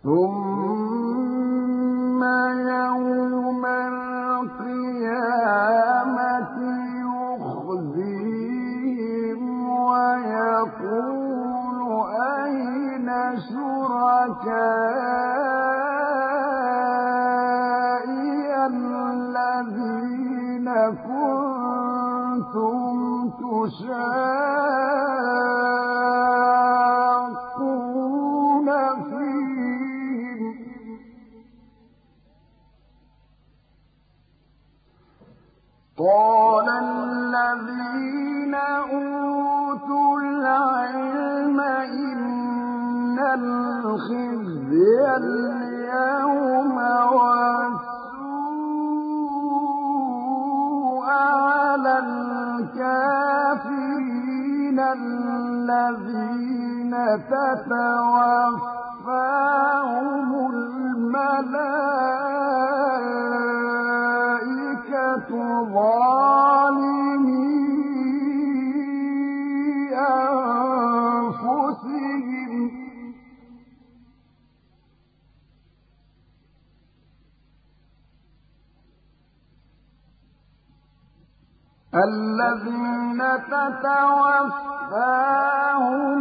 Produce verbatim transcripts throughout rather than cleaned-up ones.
ثم يوم القيامة يخزيهم ويقول أين شركائي الذين كنتم تشاقون فيهم قال الذين أوتوا العلم إن الخزي اليوم والسوء على الكافرين الذين تتوفاهم الملائكة ظالمي أنفسهم الذين تتوفاهم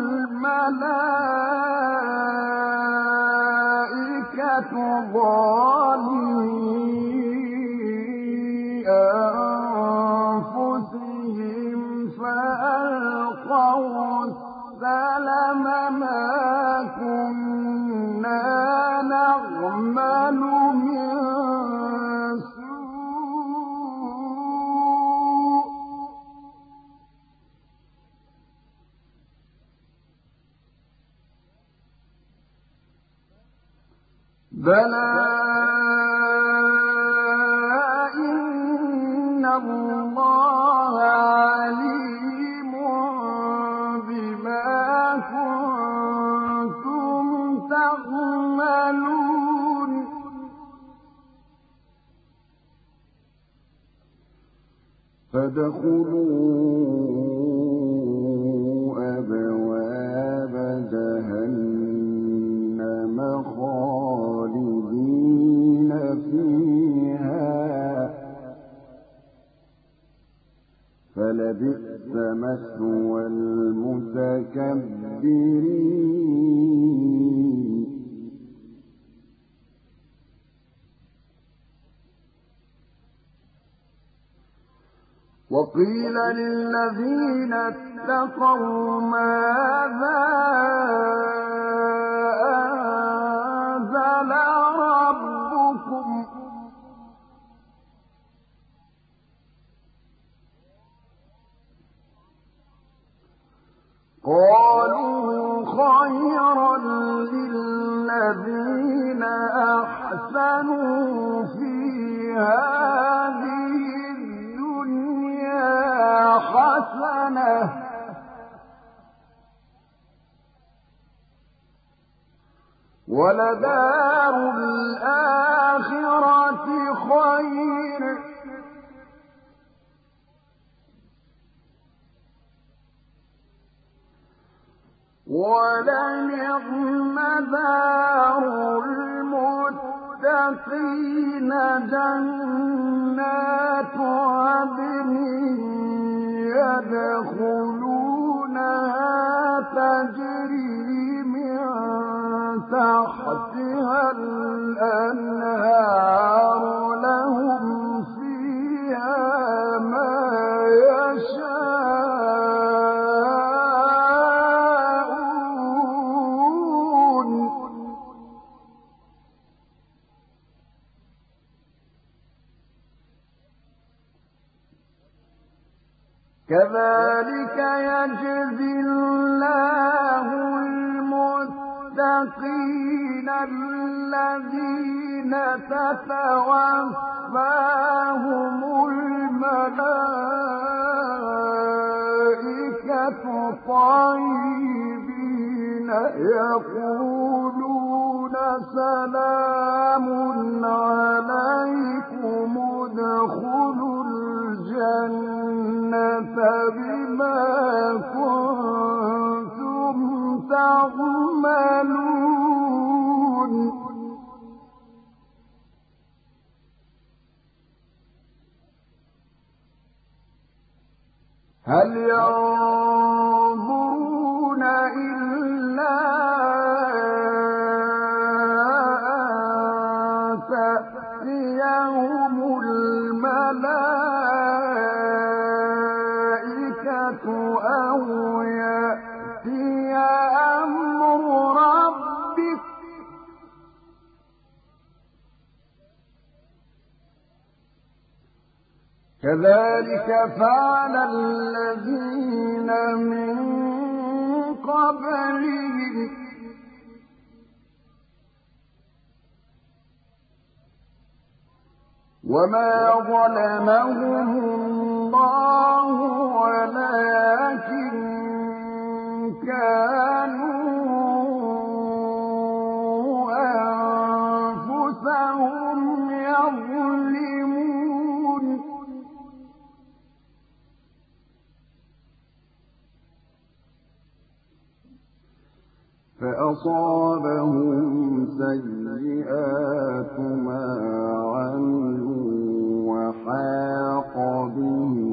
الملائكة ظالمي أنفسهم فألقوا السلم ما كنا نعمل من سوء بلى إن الله عليم بما كنتم تعملون فادخلوا أبواب جهنم خالدين فيها فلبئس مثوى المتكبرين وقيل للذين اتقوا ماذا أنزل ربكم قالوا خيرا للذين أحسنوا في هذه الدنيا حسنة ولدار الآخرة خير ولنعم دار المتقين جنات عدن يدخلونها تجري من تحتها الأنهار لهم فيها ما يشاءون كذلك يجزي الله المتقين الذين تتوفاهم الملائكة طيبين يقولون سلام عليكم ادخلوا الجنة بما كنتم تعملون هل ينظرون إلا أن تأتيهم الملائكة أو يأتي أمر ربك كذلك فعل الذين من قبلهم وما ظلمهم الله ولكن كانوا أنفسهم يظلمون فأصابهم سيئات ما عملوا وحاق بهم